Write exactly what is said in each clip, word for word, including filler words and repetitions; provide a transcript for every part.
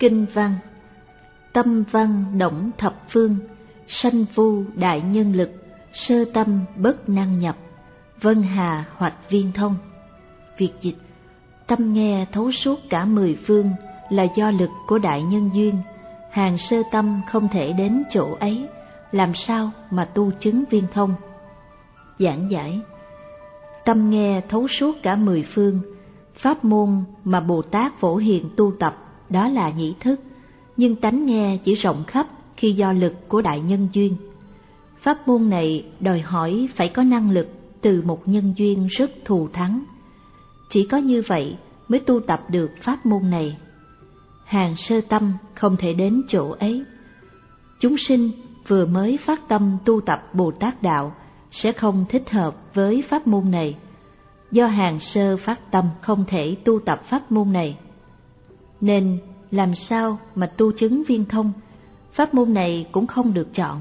Kinh văn. Tâm văn động thập phương, sanh vu đại nhân lực, sơ tâm bất năng nhập, vân hà hoạch viên thông. Việt dịch: tâm nghe thấu suốt cả mười phương là do lực của đại nhân duyên, hàng sơ tâm không thể đến chỗ ấy, làm sao mà tu chứng viên thông. Giảng giải: tâm nghe thấu suốt cả mười phương, pháp môn mà Bồ Tát Phổ Hiền tu tập đó là nhĩ thức, nhưng tánh nghe chỉ rộng khắp khi do lực của đại nhân duyên. Pháp môn này đòi hỏi phải có năng lực từ một nhân duyên rất thù thắng. Chỉ có như vậy mới tu tập được pháp môn này. Hàng sơ tâm không thể đến chỗ ấy. Chúng sinh vừa mới phát tâm tu tập Bồ Tát Đạo sẽ không thích hợp với pháp môn này, do hàng sơ phát tâm không thể tu tập pháp môn này. Nên làm sao mà tu chứng viên thông, pháp môn này cũng không được chọn.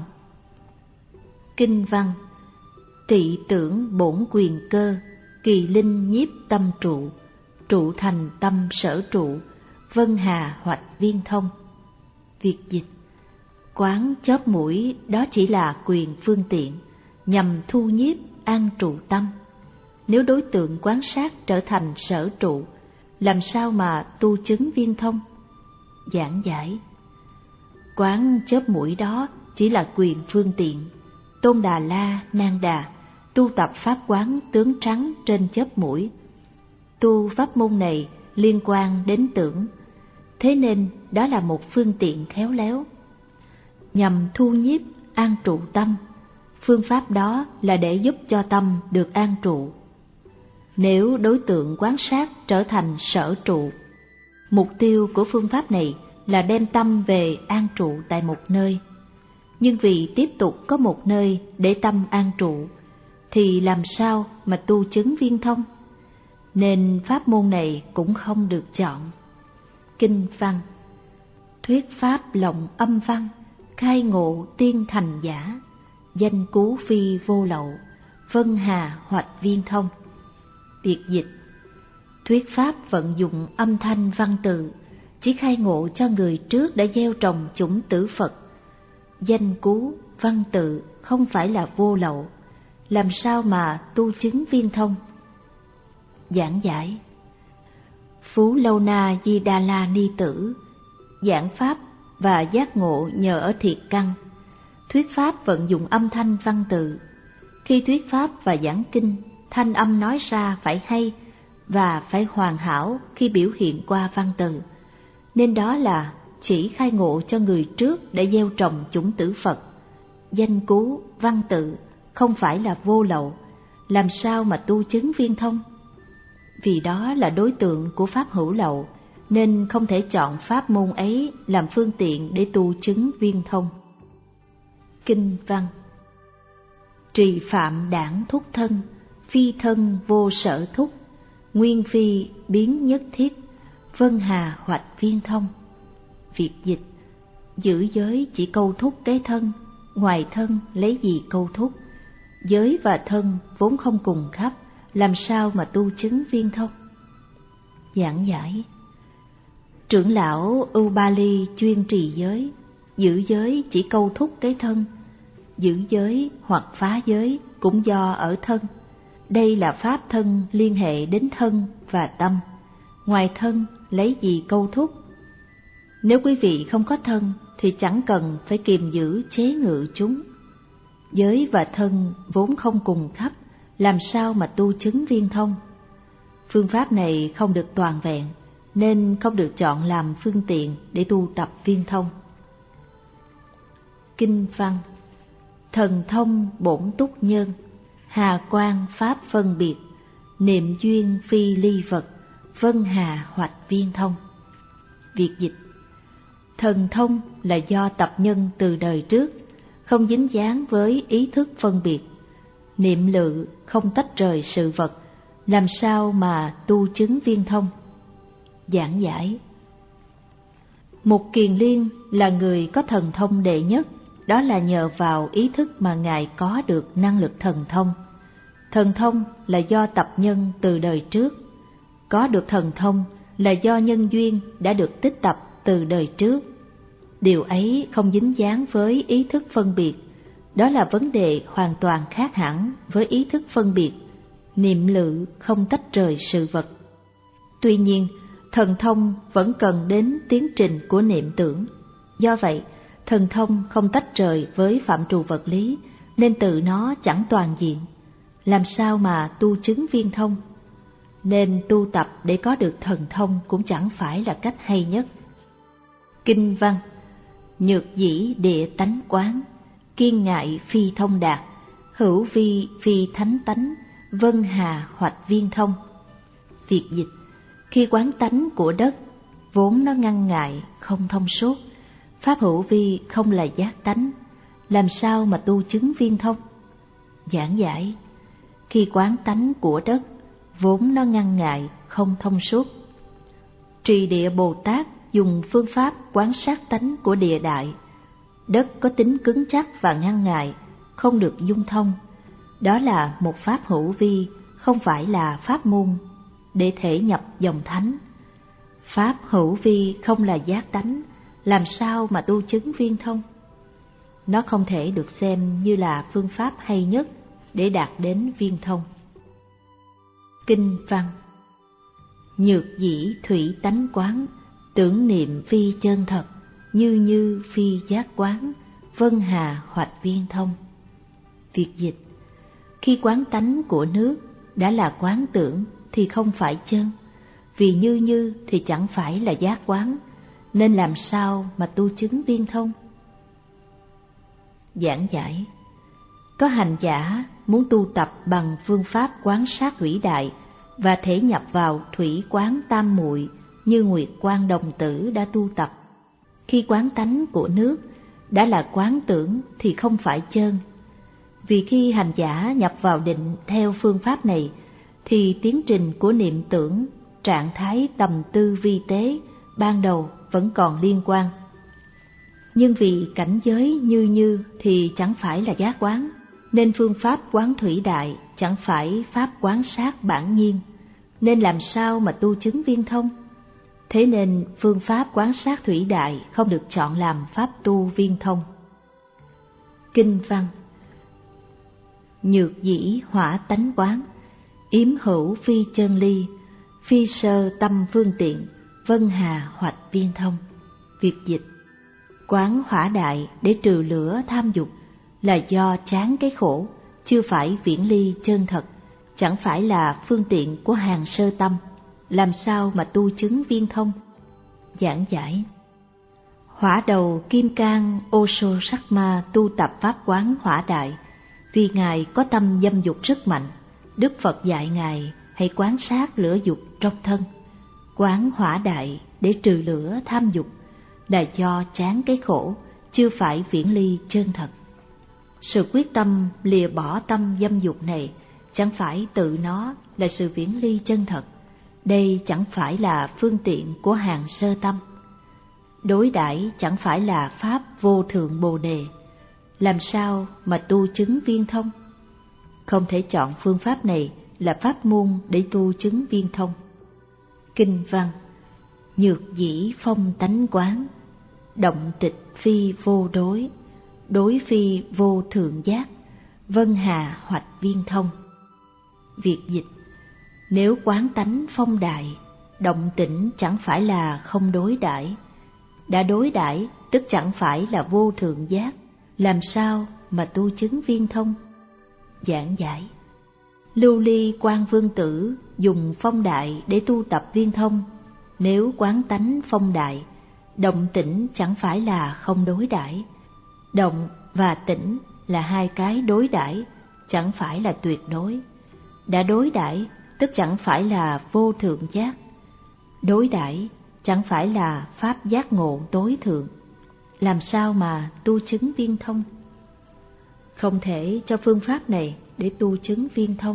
Kinh văn. Tị tưởng bổn quyền cơ, kỳ linh nhiếp tâm trụ, trụ thành tâm sở trụ, vân hà hoạch viên thông. Việt dịch: quán chóp mũi đó chỉ là quyền phương tiện, nhằm thu nhiếp an trụ tâm. Nếu đối tượng quán sát trở thành sở trụ, làm sao mà tu chứng viên thông? Giảng giải: quán chóp mũi đó chỉ là quyền phương tiện. Tôn Đà La Nan Đà tu tập pháp quán tướng trắng trên chóp mũi. Tu pháp môn này liên quan đến tưởng, thế nên đó là một phương tiện khéo léo, nhằm thu nhiếp an trụ tâm. Phương pháp đó là để giúp cho tâm được an trụ. Nếu đối tượng quán sát trở thành sở trụ, mục tiêu của phương pháp này là đem tâm về an trụ tại một nơi. Nhưng vì tiếp tục có một nơi để tâm an trụ, thì làm sao mà tu chứng viên thông? Nên pháp môn này cũng không được chọn. Kinh văn. Thuyết pháp lộng âm văn, khai ngộ tiên thành giả, danh cú phi vô lậu, vân hà hoạch viên thông. Việt dịch: thuyết pháp vận dụng âm thanh văn tự, chỉ khai ngộ cho người trước đã gieo trồng chủng tử Phật. Danh cú, văn tự không phải là vô lậu, làm sao mà tu chứng viên thông? Giảng giải: Phú Lâu Na Di Đà La Ni Tử giảng pháp và giác ngộ nhờ ở thiệt căn. Thuyết pháp vận dụng âm thanh văn tự. Khi thuyết pháp và giảng kinh, thanh âm nói ra phải hay và phải hoàn hảo khi biểu hiện qua văn từ. Nên đó là chỉ khai ngộ cho người trước để gieo trồng chủng tử Phật. Danh cú, văn tự không phải là vô lậu, làm sao mà tu chứng viên thông? Vì đó là đối tượng của pháp hữu lậu, nên không thể chọn pháp môn ấy làm phương tiện để tu chứng viên thông. Kinh văn. Trì phạm đảng thúc thân, phi thân vô sở thúc, nguyên phi biến nhất thiết, vân hà hoạch viên thông. Việt dịch: giữ giới chỉ câu thúc cái thân, ngoài thân lấy gì câu thúc? Giới và thân vốn không cùng khắp, làm sao mà tu chứng viên thông? Giảng giải: trưởng lão Ubali chuyên trì giới, giữ giới chỉ câu thúc cái thân. Giữ giới hoặc phá giới cũng do ở thân. Đây là pháp thân liên hệ đến thân và tâm, ngoài thân lấy gì câu thúc? Nếu quý vị không có thân thì chẳng cần phải kiềm giữ chế ngự chúng. Giới và thân vốn không cùng khắp, làm sao mà tu chứng viên thông? Phương pháp này không được toàn vẹn, nên không được chọn làm phương tiện để tu tập viên thông. Kinh văn. Thần thông bổn túc nhân, hà quang pháp phân biệt, niệm duyên phi ly vật, vân hà hoạch viên thông. Việt dịch: thần thông là do tập nhân từ đời trước, không dính dáng với ý thức phân biệt. Niệm lự không tách rời sự vật, làm sao mà tu chứng viên thông? Giảng giải: Mục Kiền Liên là người có thần thông đệ nhất, đó là nhờ vào ý thức mà Ngài có được năng lực thần thông. Thần thông là do tập nhân từ đời trước. Có được thần thông là do nhân duyên đã được tích tập từ đời trước. Điều ấy không dính dáng với ý thức phân biệt, đó là vấn đề hoàn toàn khác hẳn với ý thức phân biệt. Niệm lự không tách rời sự vật. Tuy nhiên, thần thông vẫn cần đến tiến trình của niệm tưởng. Do vậy, thần thông không tách rời với phạm trù vật lý, nên tự nó chẳng toàn diện. Làm sao mà tu chứng viên thông? Nên tu tập để có được thần thông cũng chẳng phải là cách hay nhất. Kinh văn: nhược dĩ địa tánh quán, kiên ngại phi thông đạt, hữu vi phi thánh tánh, vân hà hoạch viên thông. Việt dịch: khi quán tánh của đất, vốn nó ngăn ngại, không thông suốt, pháp hữu vi không là giác tánh, làm sao mà tu chứng viên thông? Giảng giải: khi quán tánh của đất, vốn nó ngăn ngại, không thông suốt. Trì địa Bồ Tát dùng phương pháp quán sát tánh của địa đại. Đất có tính cứng chắc và ngăn ngại, không được dung thông. Đó là một pháp hữu vi, không phải là pháp môn, để thể nhập dòng thánh. Pháp hữu vi không là giác tánh, làm sao mà tu chứng viên thông? Nó không thể được xem như là phương pháp hay nhất để đạt đến viên thông. Kinh văn: nhược dĩ thủy tánh quán, tưởng niệm phi chân thật, như như phi giác quán, vân hà hoạch viên thông. Việt dịch: khi quán tánh của nước đã là quán tưởng thì không phải chân, vì như như thì chẳng phải là giác quán, nên làm sao mà tu chứng viên thông? Giảng giải: có hành giả muốn tu tập bằng phương pháp quán sát thủy đại và thể nhập vào thủy quán tam muội như Nguyệt Quan Đồng Tử đã tu tập. Khi quán tánh của nước đã là quán tưởng thì không phải chân, vì khi hành giả nhập vào định theo phương pháp này thì tiến trình của niệm tưởng, trạng thái tầm tư vi tế ban đầu vẫn còn liên quan. Nhưng vì cảnh giới như như thì chẳng phải là giác quán, nên phương pháp quán thủy đại chẳng phải pháp quán sát bản nhiên, nên làm sao mà tu chứng viên thông? Thế nên phương pháp quán sát thủy đại không được chọn làm pháp tu viên thông. Kinh văn: nhược dĩ hỏa tánh quán, yếm hữu phi chân ly, phi sơ tâm phương tiện, vân hà hoạch viên thông. Việt dịch: quán hỏa đại để trừ lửa tham dục là do chán cái khổ, chưa phải viễn ly chân thật, chẳng phải là phương tiện của hàng sơ tâm, làm sao mà tu chứng viên thông? Giảng giải: hỏa đầu Kim Cang Ô Sô Sắc Ma tu tập pháp quán hỏa đại, vì Ngài có tâm dâm dục rất mạnh. Đức Phật dạy Ngài hãy quán sát lửa dục trong thân. Quán hỏa đại để trừ lửa tham dục là do chán cái khổ, chưa phải viễn ly chân thật. Sự quyết tâm lìa bỏ tâm dâm dục này chẳng phải tự nó là sự viễn ly chân thật. Đây chẳng phải là phương tiện của hàng sơ tâm. Đối đãi chẳng phải là pháp vô thượng bồ đề, làm sao mà tu chứng viên thông? Không thể chọn phương pháp này là pháp môn để tu chứng viên thông. Kinh văn: nhược dĩ phong tánh quán, động tịch phi vô đối, đối phi vô thượng giác, vân hà hoạch viên thông. Việt dịch: nếu quán tánh phong đại, động tĩnh chẳng phải là không đối đãi, đã đối đãi tức chẳng phải là vô thượng giác, làm sao mà tu chứng viên thông? Giảng giải: Lưu Ly Quan Vương Tử dùng phong đại để tu tập viên thông. Nếu quán tánh phong đại, động tĩnh chẳng phải là không đối đãi. Động và tĩnh là hai cái đối đãi, chẳng phải là tuyệt đối. Đã đối đãi tức chẳng phải là vô thượng giác. Đối đãi chẳng phải là pháp giác ngộ tối thượng. Làm sao mà tu chứng viên thông? Không thể cho phương pháp này để tu chứng viên thông.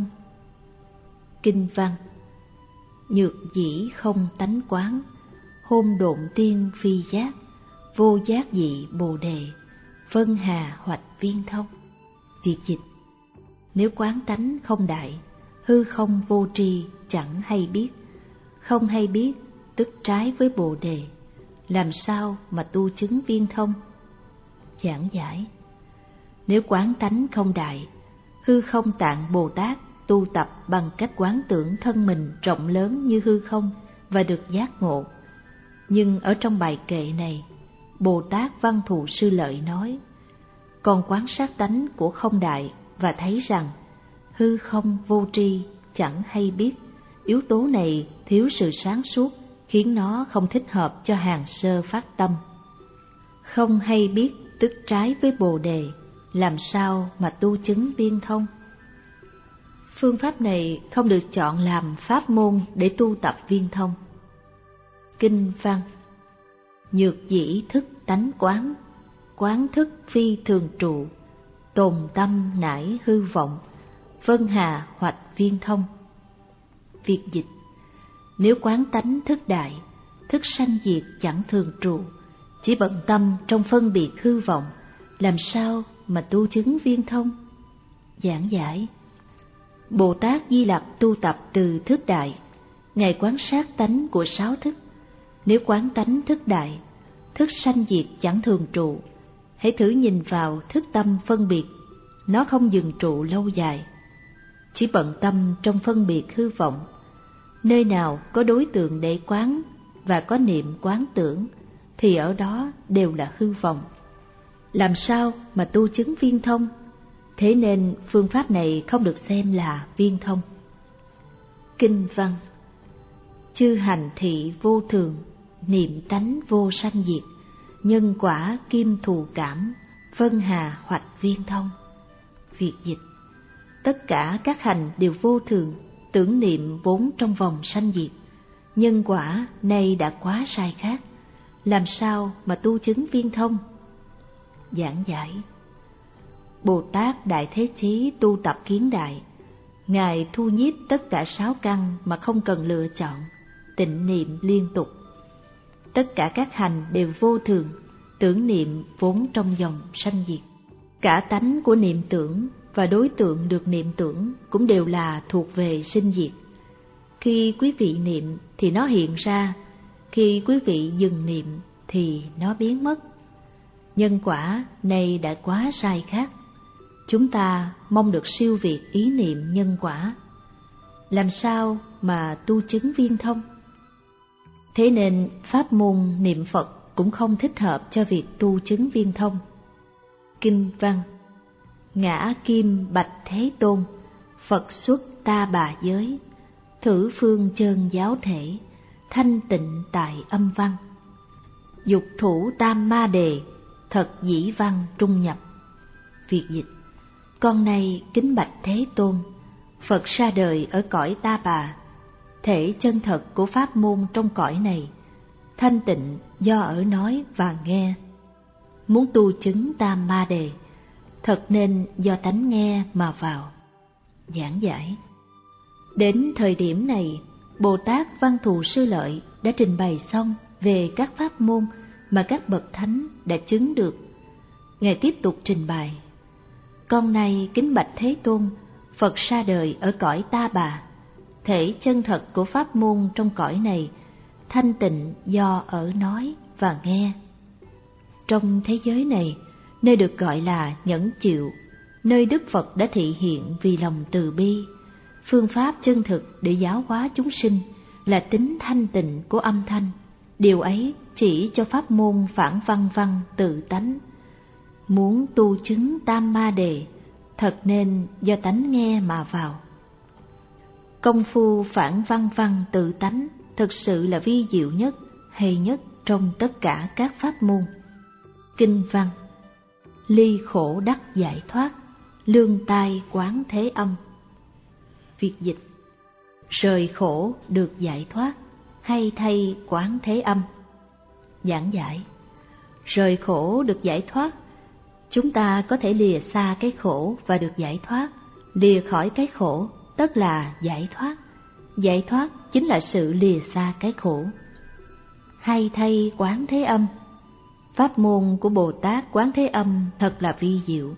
Kinh văn: nhược dĩ không tánh quán, hôn độn tiên phi giác, vô giác dị bồ đề, vân hà hoạch viên thông. Việt dịch: nếu quán tánh không đại, hư không vô tri chẳng hay biết. Không hay biết tức trái với bồ đề, làm sao mà tu chứng viên thông? Giảng giải: nếu quán tánh không đại, hư không tạng Bồ Tát tu tập bằng cách quán tưởng thân mình rộng lớn như hư không và được giác ngộ. Nhưng ở trong bài kệ này, Bồ Tát Văn Thù Sư Lợi nói: con quán sát tánh của không đại và thấy rằng hư không vô tri, chẳng hay biết. Yếu tố này thiếu sự sáng suốt, khiến nó không thích hợp cho hàng sơ phát tâm. Không hay biết tức trái với Bồ Đề, làm sao mà tu chứng viên thông? Phương pháp này không được chọn làm pháp môn để tu tập viên thông. Kinh văn: nhược dĩ thức tánh quán, quán thức phi thường trụ, tồn tâm nải hư vọng, vân hà hoạch viên thông. Việt dịch: nếu quán tánh thức đại, thức sanh diệt chẳng thường trụ, chỉ bận tâm trong phân biệt hư vọng, làm sao mà tu chứng viên thông? Giảng giải: Bồ Tát Di Lặc tu tập từ thức đại, Ngài quán sát tánh của sáu thức. Nếu quán tánh thức đại, thức sanh diệt chẳng thường trụ, hãy thử nhìn vào thức tâm phân biệt, nó không dừng trụ lâu dài. Chỉ bận tâm trong phân biệt hư vọng, nơi nào có đối tượng để quán và có niệm quán tưởng, thì ở đó đều là hư vọng. Làm sao mà tu chứng viên thông? Thế nên phương pháp này không được xem là viên thông. Kinh văn: chư hành thị vô thường, niệm tánh vô sanh diệt, nhân quả kim thù cảm, vân hà hoạch viên thông. Việt dịch: tất cả các hành đều vô thường, tưởng niệm vốn trong vòng sanh diệt, nhân quả nay đã quá sai khác, làm sao mà tu chứng viên thông? Giảng giải: Bồ Tát Đại Thế Chí tu tập kiến đại, Ngài thu nhiếp tất cả sáu căn mà không cần lựa chọn, tịnh niệm liên tục. Tất cả các hành đều vô thường, tưởng niệm vốn trong dòng sanh diệt. Cả tánh của niệm tưởng và đối tượng được niệm tưởng cũng đều là thuộc về sinh diệt. Khi quý vị niệm thì nó hiện ra, khi quý vị dừng niệm thì nó biến mất. Nhân quả này đã quá sai khác. Chúng ta mong được siêu việt ý niệm nhân quả, làm sao mà tu chứng viên thông? Thế nên pháp môn niệm Phật cũng không thích hợp cho việc tu chứng viên thông. Kinh văn: ngã kim bạch Thế Tôn, Phật xuất ta bà giới, thử phương chân giáo thể, thanh tịnh tại âm văn. Dục thủ tam ma đề, thật dĩ văn trung nhập. Việt dịch: con nay kính bạch Thế Tôn, Phật ra đời ở cõi Ta Bà, thể chân thật của pháp môn trong cõi này, thanh tịnh do ở nói và nghe. Muốn tu chứng tam ma đề, thật nên do tánh nghe mà vào. Giảng giải: đến thời điểm này, Bồ Tát Văn Thù Sư Lợi đã trình bày xong về các pháp môn mà các bậc thánh đã chứng được. Ngài tiếp tục trình bày: con nay kính bạch Thế Tôn, Phật ra đời ở cõi Ta Bà, thể chân thật của pháp môn trong cõi này, thanh tịnh do ở nói và nghe. Trong thế giới này, nơi được gọi là nhẫn chịu, nơi Đức Phật đã thị hiện vì lòng từ bi, phương pháp chân thực để giáo hóa chúng sinh là tính thanh tịnh của âm thanh. Điều ấy chỉ cho pháp môn phản văn văn tự tánh. Muốn tu chứng tam ma đề, thật nên do tánh nghe mà vào. Công phu phản văn văn tự tánh thực sự là vi diệu nhất, hay nhất trong tất cả các pháp môn. Kinh văn: ly khổ đắc giải thoát, lương tai quán thế âm. Việt dịch: rời khổ được giải thoát, hay thay quán thế âm. Giảng giải: rời khổ được giải thoát, chúng ta có thể lìa xa cái khổ và được giải thoát. Lìa khỏi cái khổ tức là giải thoát. Giải thoát chính là sự lìa xa cái khổ. Hay thay quán thế âm, pháp môn của Bồ Tát Quán Thế Âm thật là vi diệu.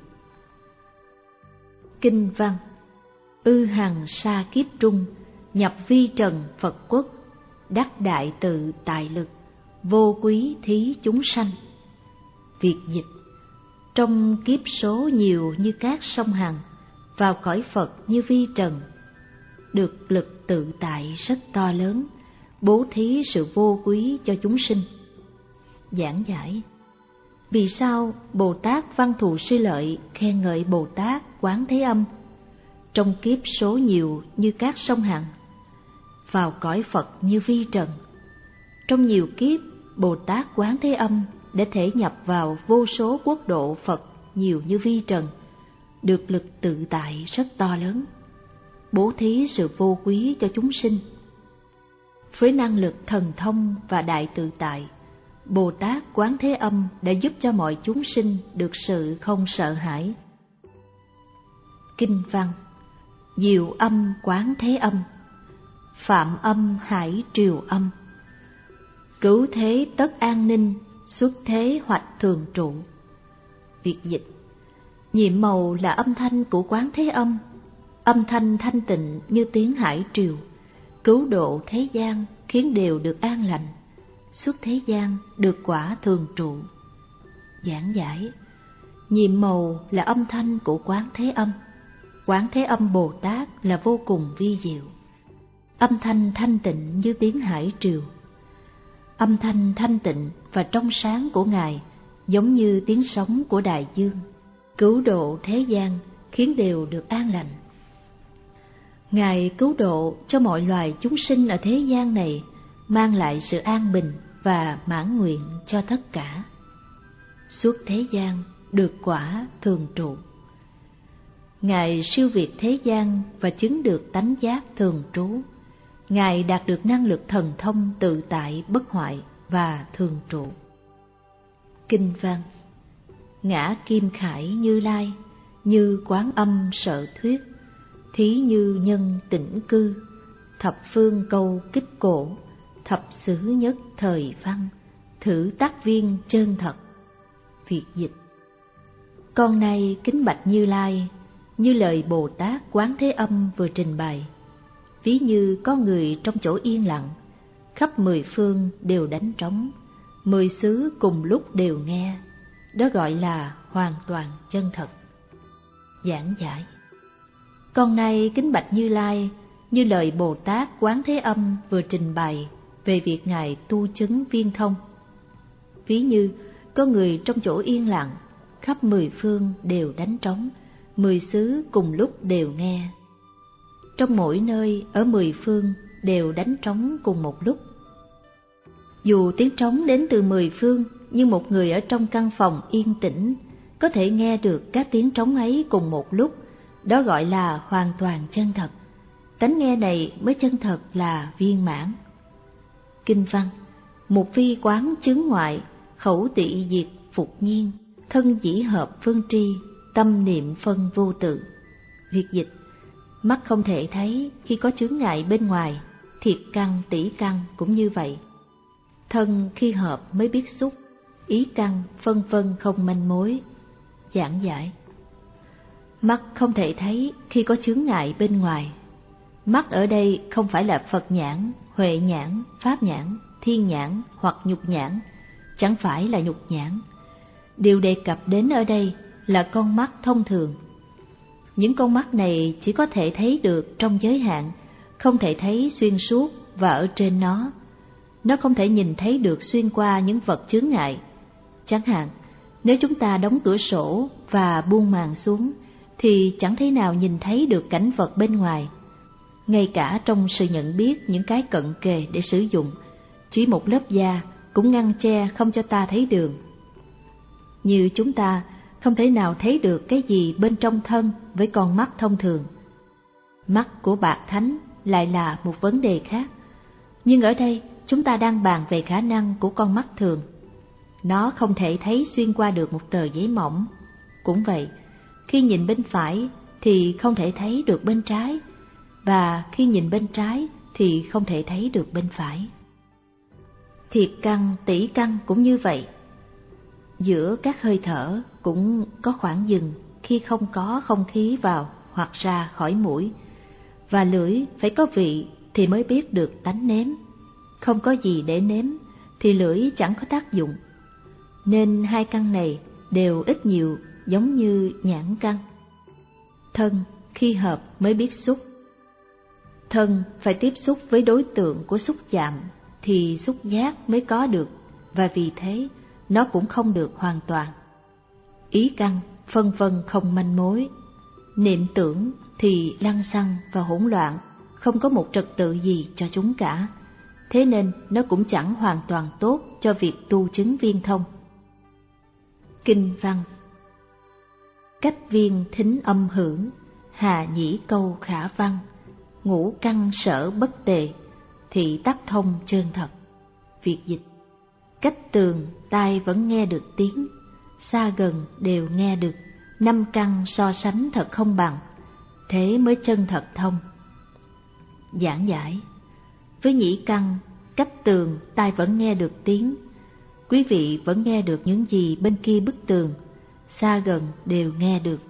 Kinh văn: ư hằng sa kiếp trung, nhập vi trần Phật quốc, đắc đại tự tại lực, vô quý thí chúng sanh. Việt dịch: trong kiếp số nhiều như cát sông Hằng, vào cõi Phật như vi trần, được lực tự tại rất to lớn, bố thí sự vô quý cho chúng sinh. Giảng giải: vì sao Bồ Tát Văn Thù Sư Lợi khen ngợi Bồ Tát Quán Thế Âm? Trong kiếp số nhiều như cát sông Hằng, vào cõi Phật như vi trần. Trong nhiều kiếp, Bồ Tát Quán Thế Âm để thể nhập vào vô số quốc độ Phật nhiều như vi trần, được lực tự tại rất to lớn, bố thí sự vô quý cho chúng sinh. Với năng lực thần thông và đại tự tại, Bồ Tát Quán Thế Âm đã giúp cho mọi chúng sinh được sự không sợ hãi. Kinh văn: diệu âm Quán Thế Âm, phạm âm hải triều âm, cứu thế tất an ninh, xuất thế hoạch thường trụ. Việt dịch: nhiệm màu là âm thanh của Quán Thế Âm, âm thanh thanh tịnh như tiếng hải triều, cứu độ thế gian khiến đều được an lành, xuất thế gian được quả thường trụ. Giảng giải: nhiệm màu là âm thanh của Quán Thế Âm, Quán Thế Âm Bồ Tát là vô cùng vi diệu. Âm thanh thanh tịnh như tiếng hải triều, âm thanh thanh tịnh và trong sáng của Ngài giống như tiếng sóng của đại dương, cứu độ thế gian khiến đều được an lành. Ngài cứu độ cho mọi loài chúng sinh ở thế gian này, mang lại sự an bình và mãn nguyện cho tất cả. Suốt thế gian được quả thường trụ. Ngài siêu việt thế gian và chứng được tánh giác thường trú. Ngài đạt được năng lực thần thông tự tại bất hoại và thường trụ. Kinh văn: ngã kim khải Như Lai, như Quán Âm sợ thuyết, thí như nhân tĩnh cư, thập phương câu kích cổ, thập xứ nhất thời văn, thử tác viên chân thật. Việt dịch: con nay kính bạch Như Lai, như lời Bồ Tát Quán Thế Âm vừa trình bày. Ví như có người trong chỗ yên lặng, khắp mười phương đều đánh trống, mười xứ cùng lúc đều nghe, đó gọi là hoàn toàn chân thật. Giảng giải: con nay kính bạch Như Lai, như lời Bồ Tát Quán Thế Âm vừa trình bày về việc Ngài tu chứng viên thông. Ví như có người trong chỗ yên lặng, khắp mười phương đều đánh trống, mười xứ cùng lúc đều nghe. Trong mỗi nơi ở mười phương đều đánh trống cùng một lúc. Dù tiếng trống đến từ mười phương, nhưng một người ở trong căn phòng yên tĩnh có thể nghe được các tiếng trống ấy cùng một lúc, đó gọi là hoàn toàn chân thật. Tánh nghe này mới chân thật là viên mãn. Kinh văn: một phi quán chứng ngoại, khẩu tị diệt phục nhiên, thân dĩ hợp phương tri, tâm niệm phân vô tự. Việt dịch: mắt không thể thấy khi có chướng ngại bên ngoài, thiệt căn tỷ căn cũng như vậy. Thân khi hợp mới biết xúc, ý căn phân vân không manh mối. Giảng giải: mắt không thể thấy khi có chướng ngại bên ngoài. Mắt ở đây không phải là Phật nhãn, Huệ nhãn, Pháp nhãn, Thiên nhãn hoặc nhục nhãn, chẳng phải là nhục nhãn. Điều đề cập đến ở đây là con mắt thông thường. Những con mắt này chỉ có thể thấy được trong giới hạn, không thể thấy xuyên suốt và ở trên nó. Nó không thể nhìn thấy được xuyên qua những vật chướng ngại. Chẳng hạn, nếu chúng ta đóng cửa sổ và buông màn xuống, thì chẳng thể nào nhìn thấy được cảnh vật bên ngoài. Ngay cả trong sự nhận biết những cái cận kề để sử dụng, chỉ một lớp da cũng ngăn che không cho ta thấy đường. Như chúng ta không thể nào thấy được cái gì bên trong thân với con mắt thông thường. Mắt của bạc thánh lại là một vấn đề khác. Nhưng ở đây chúng ta đang bàn về khả năng của con mắt thường. Nó không thể thấy xuyên qua được một tờ giấy mỏng. Cũng vậy, khi nhìn bên phải thì không thể thấy được bên trái, và khi nhìn bên trái thì không thể thấy được bên phải. Thiệt căn, tỷ căn cũng như vậy. Giữa các hơi thở cũng có khoảng dừng khi không có không khí vào hoặc ra khỏi mũi, và lưỡi phải có vị thì mới biết được tánh nếm. Không có gì để nếm thì lưỡi chẳng có tác dụng. Nên hai căn này đều ít nhiều giống như nhãn căn. Thân khi hợp mới biết xúc. Thân phải tiếp xúc với đối tượng của xúc chạm thì xúc giác mới có được, và vì thế nó cũng không được hoàn toàn. Ý căn phân vân không manh mối, niệm tưởng thì lăng xăng và hỗn loạn, không có một trật tự gì cho chúng cả. Thế nên nó cũng chẳng hoàn toàn tốt cho việc tu chứng viên thông. Kinh văn: cách viên thính âm hưởng, hà nhĩ câu khả văn, ngũ căn sở bất tề, thị tắc thông chân thật. Việt dịch: cách tường tai vẫn nghe được tiếng, xa gần đều nghe được, năm căn so sánh thật không bằng, thế mới chân thật thông. Giảng giải: với nhĩ căn, cách tường tai vẫn nghe được tiếng, quý vị vẫn nghe được những gì bên kia bức tường, xa gần đều nghe được.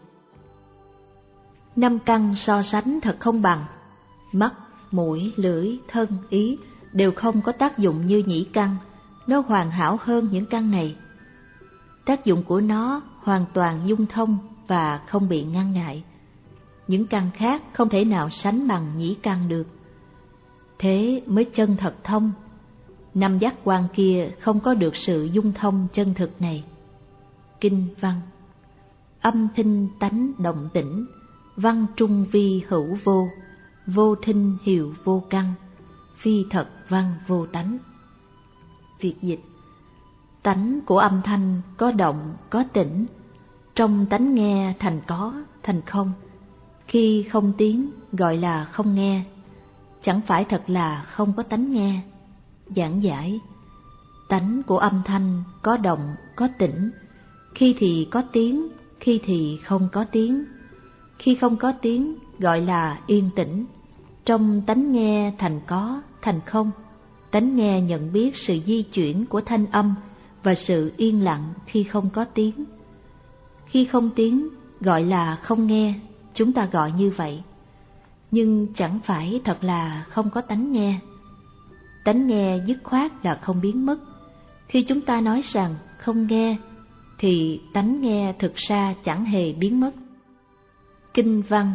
Năm căn so sánh thật không bằng, mắt, mũi, lưỡi, thân, ý đều không có tác dụng như nhĩ căn, nó hoàn hảo hơn những căn này. Tác dụng của nó hoàn toàn dung thông và không bị ngăn ngại. Những căn khác không thể nào sánh bằng nhĩ căn được. Thế mới chân thật thông. Năm giác quan kia không có được sự dung thông chân thực này. Kinh văn: âm thinh tánh động tĩnh, văn trung vi hữu vô, vô thinh hiệu vô căn, phi thật văn vô tánh. Việt dịch: tánh của âm thanh có động, có tĩnh, trong tánh nghe thành có, thành không. Khi không tiếng gọi là không nghe, chẳng phải thật là không có tánh nghe. Giảng giải: tánh của âm thanh có động, có tĩnh, khi thì có tiếng, khi thì không có tiếng. Khi không có tiếng gọi là yên tĩnh, trong tánh nghe thành có, thành không. Tánh nghe nhận biết sự di chuyển của thanh âm và sự yên lặng khi không có tiếng. Khi không tiếng gọi là không nghe, chúng ta gọi như vậy. Nhưng chẳng phải thật là không có tánh nghe. Tánh nghe dứt khoát là không biến mất. Khi chúng ta nói rằng không nghe, thì tánh nghe thực ra chẳng hề biến mất. Kinh văn: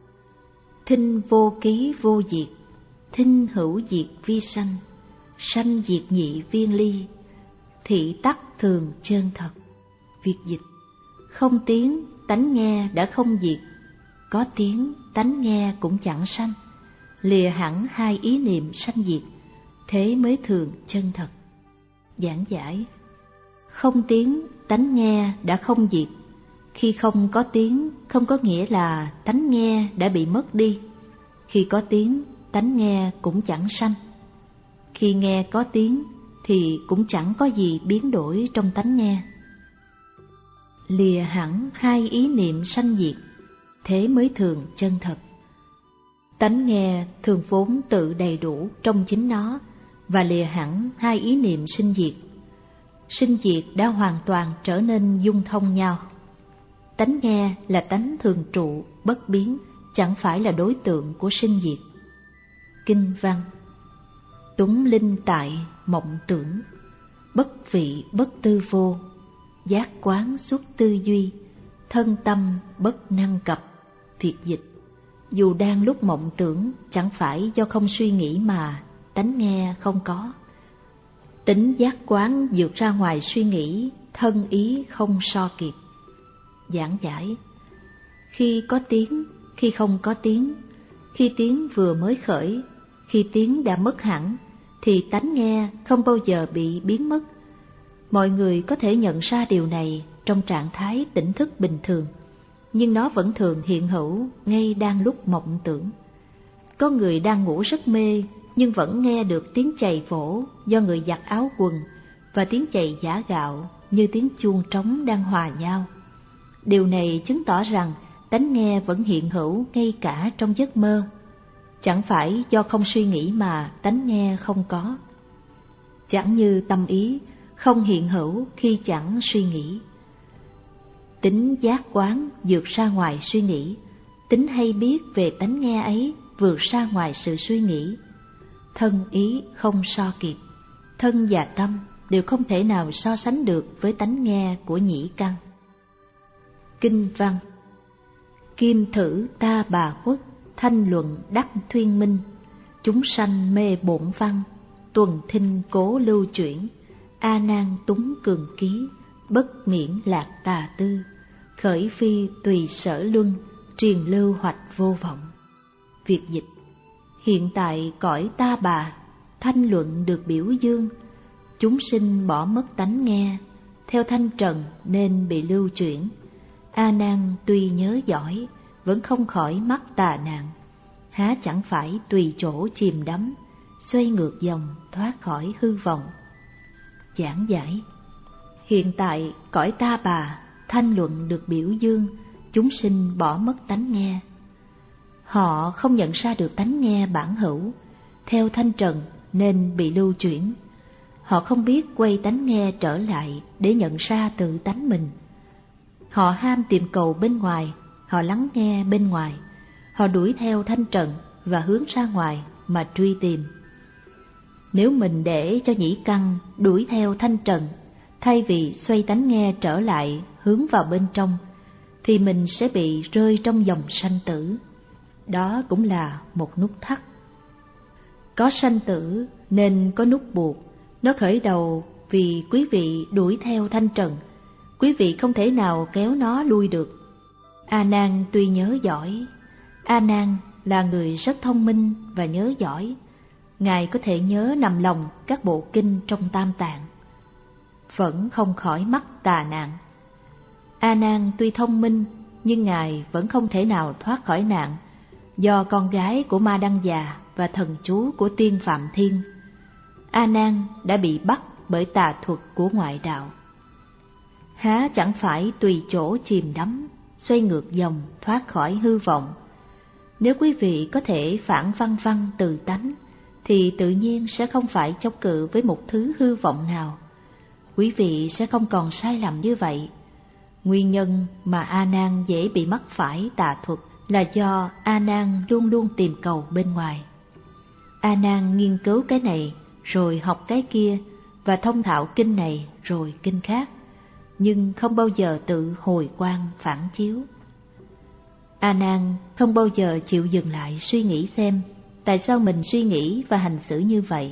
thinh vô ký vô diệt, thinh hữu diệt vi sanh, sanh diệt nhị viên ly, thị tắc thường chân thật. Việt dịch: không tiếng tánh nghe đã không diệt, có tiếng tánh nghe cũng chẳng sanh, lìa hẳn hai ý niệm sanh diệt, thế mới thường chân thật. Giảng giải: không tiếng tánh nghe đã không diệt. Khi không có tiếng không có nghĩa là tánh nghe đã bị mất đi. Khi có tiếng, tánh nghe cũng chẳng sanh. Khi nghe có tiếng thì cũng chẳng có gì biến đổi trong tánh nghe. Lìa hẳn hai ý niệm sanh diệt, thế mới thường chân thật. Tánh nghe thường vốn tự đầy đủ trong chính nó, và lìa hẳn hai ý niệm sinh diệt. Sinh diệt đã hoàn toàn trở nên dung thông nhau. Tánh nghe là tánh thường trụ, bất biến, chẳng phải là đối tượng của sinh diệt. Kinh văn: túng linh tại mộng tưởng, bất vị bất tư vô, giác quán xuất tư duy, thân tâm bất năng cập. Việt dịch: dù đang lúc mộng tưởng, chẳng phải do không suy nghĩ mà tánh nghe không có. Tính giác quán vượt ra ngoài suy nghĩ, thân ý không so kịp. Giảng giải: khi có tiếng, khi không có tiếng, khi tiếng vừa mới khởi, khi tiếng đã mất hẳn, thì tánh nghe không bao giờ bị biến mất. Mọi người có thể nhận ra điều này trong trạng thái tỉnh thức bình thường, nhưng nó vẫn thường hiện hữu ngay đang lúc mộng tưởng. Có người đang ngủ rất mê nhưng vẫn nghe được tiếng chày vỗ do người giặt áo quần và tiếng chày giã gạo như tiếng chuông trống đang hòa nhau. Điều này chứng tỏ rằng tánh nghe vẫn hiện hữu ngay cả trong giấc mơ. Chẳng phải do không suy nghĩ mà tánh nghe không có. Chẳng như tâm ý không hiện hữu khi chẳng suy nghĩ. Tính giác quán vượt ra ngoài suy nghĩ, tính hay biết về tánh nghe ấy vượt ra ngoài sự suy nghĩ. Thân ý không so kịp, thân và tâm đều không thể nào so sánh được với tánh nghe của nhĩ căn. Kinh văn: Kim thử ta bà khuất, thanh luận đắc thuyên minh. Chúng sanh mê bổn văn, tuần thinh cố lưu chuyển. A nan túng cường ký, bất miễn lạc tà tư. Khởi phi tùy sở luân, truyền lưu hoạch vô vọng. Việt dịch: Hiện tại cõi ta bà, thanh luận được biểu dương. Chúng sinh bỏ mất tánh nghe, theo thanh trần nên bị lưu chuyển. A nan tuy nhớ giỏi, vẫn không khỏi mắc tà nạn. Há chẳng phải tùy chỗ chìm đắm, xoay ngược dòng thoát khỏi hư vọng. Giảng giải: Hiện tại cõi ta bà, thanh luận được biểu dương. Chúng sinh bỏ mất tánh nghe. Họ không nhận ra được tánh nghe bản hữu, theo thanh trần nên bị lưu chuyển. Họ không biết quay tánh nghe trở lại để nhận ra tự tánh mình. Họ ham tìm cầu bên ngoài, họ lắng nghe bên ngoài, họ đuổi theo thanh trần và hướng ra ngoài mà truy tìm. Nếu mình để cho nhĩ căn đuổi theo thanh trần, thay vì xoay tánh nghe trở lại hướng vào bên trong, thì mình sẽ bị rơi trong dòng sanh tử. Đó cũng là một nút thắt. Có sanh tử nên có nút buộc. Nó khởi đầu vì quý vị đuổi theo thanh trần. Quý vị không thể nào kéo nó lui được. A nan tuy nhớ giỏi, A nan là người rất thông minh và nhớ giỏi. Ngài có thể nhớ nằm lòng các bộ kinh trong Tam Tạng, vẫn không khỏi mắc tà nạn. A nan tuy thông minh, nhưng Ngài vẫn không thể nào thoát khỏi nạn, do con gái của Ma Đăng Già và thần chú của Tiên Phạm Thiên. A nan đã bị bắt bởi tà thuật của ngoại đạo. Há chẳng phải tùy chỗ chìm đắm, xoay ngược dòng thoát khỏi hư vọng. Nếu quý vị có thể phản văn văn từ tánh, thì tự nhiên sẽ không phải chống cự với một thứ hư vọng nào. Quý vị sẽ không còn sai lầm như vậy. Nguyên nhân mà A nan dễ bị mắc phải tà thuật là do A nan luôn luôn tìm cầu bên ngoài. A nan nghiên cứu cái này rồi học cái kia, và thông thạo kinh này rồi kinh khác, nhưng không bao giờ tự hồi quang phản chiếu. A nan không bao giờ chịu dừng lại suy nghĩ xem tại sao mình suy nghĩ và hành xử như vậy.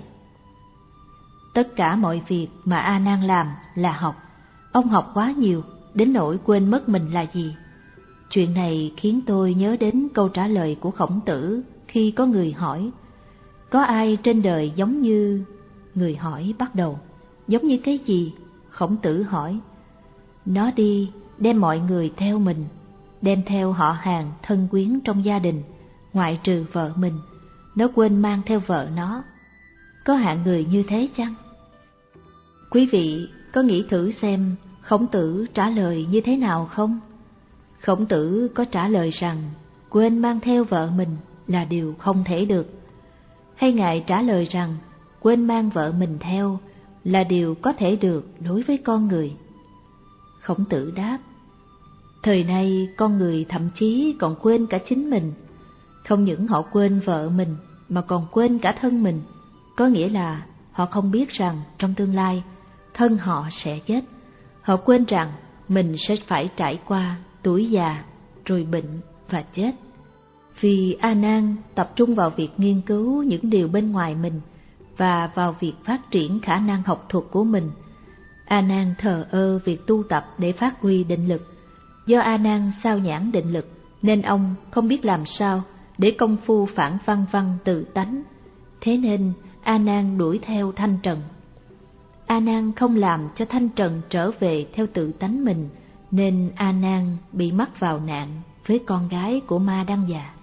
Tất cả mọi việc mà A nan làm là học. Ông học quá nhiều đến nỗi quên mất mình là gì. Chuyện này khiến tôi nhớ đến câu trả lời của Khổng Tử khi có người hỏi: có ai trên đời giống như... Người hỏi bắt đầu: giống như cái gì? Khổng Tử hỏi: nó đi đem mọi người theo mình, đem theo họ hàng thân quyến trong gia đình, ngoại trừ vợ mình. Nó quên mang theo vợ nó. Có hạng người như thế chăng? Quý vị có nghĩ thử xem Khổng Tử trả lời như thế nào không? Khổng Tử có trả lời rằng quên mang theo vợ mình là điều không thể được. Hay Ngài trả lời rằng quên mang vợ mình theo là điều có thể được đối với con người? Khổng Tử đáp: thời nay con người thậm chí còn quên cả chính mình. Không những họ quên vợ mình mà còn quên cả thân mình. Có nghĩa là họ không biết rằng trong tương lai thân họ sẽ chết. Họ quên rằng mình sẽ phải trải qua tuổi già, rồi bệnh và chết. Vì A nan tập trung vào việc nghiên cứu những điều bên ngoài mình và vào việc phát triển khả năng học thuật của mình, A nan thờ ơ việc tu tập để phát huy định lực. Do A nan sao nhãng định lực nên ông không biết làm sao để công phu phản văn văn tự tánh. Thế nên A nan đuổi theo thanh trần. A nan không làm cho thanh trần trở về theo tự tánh mình, nên A nan bị mắc vào nạn với con gái của Ma Đăng Già.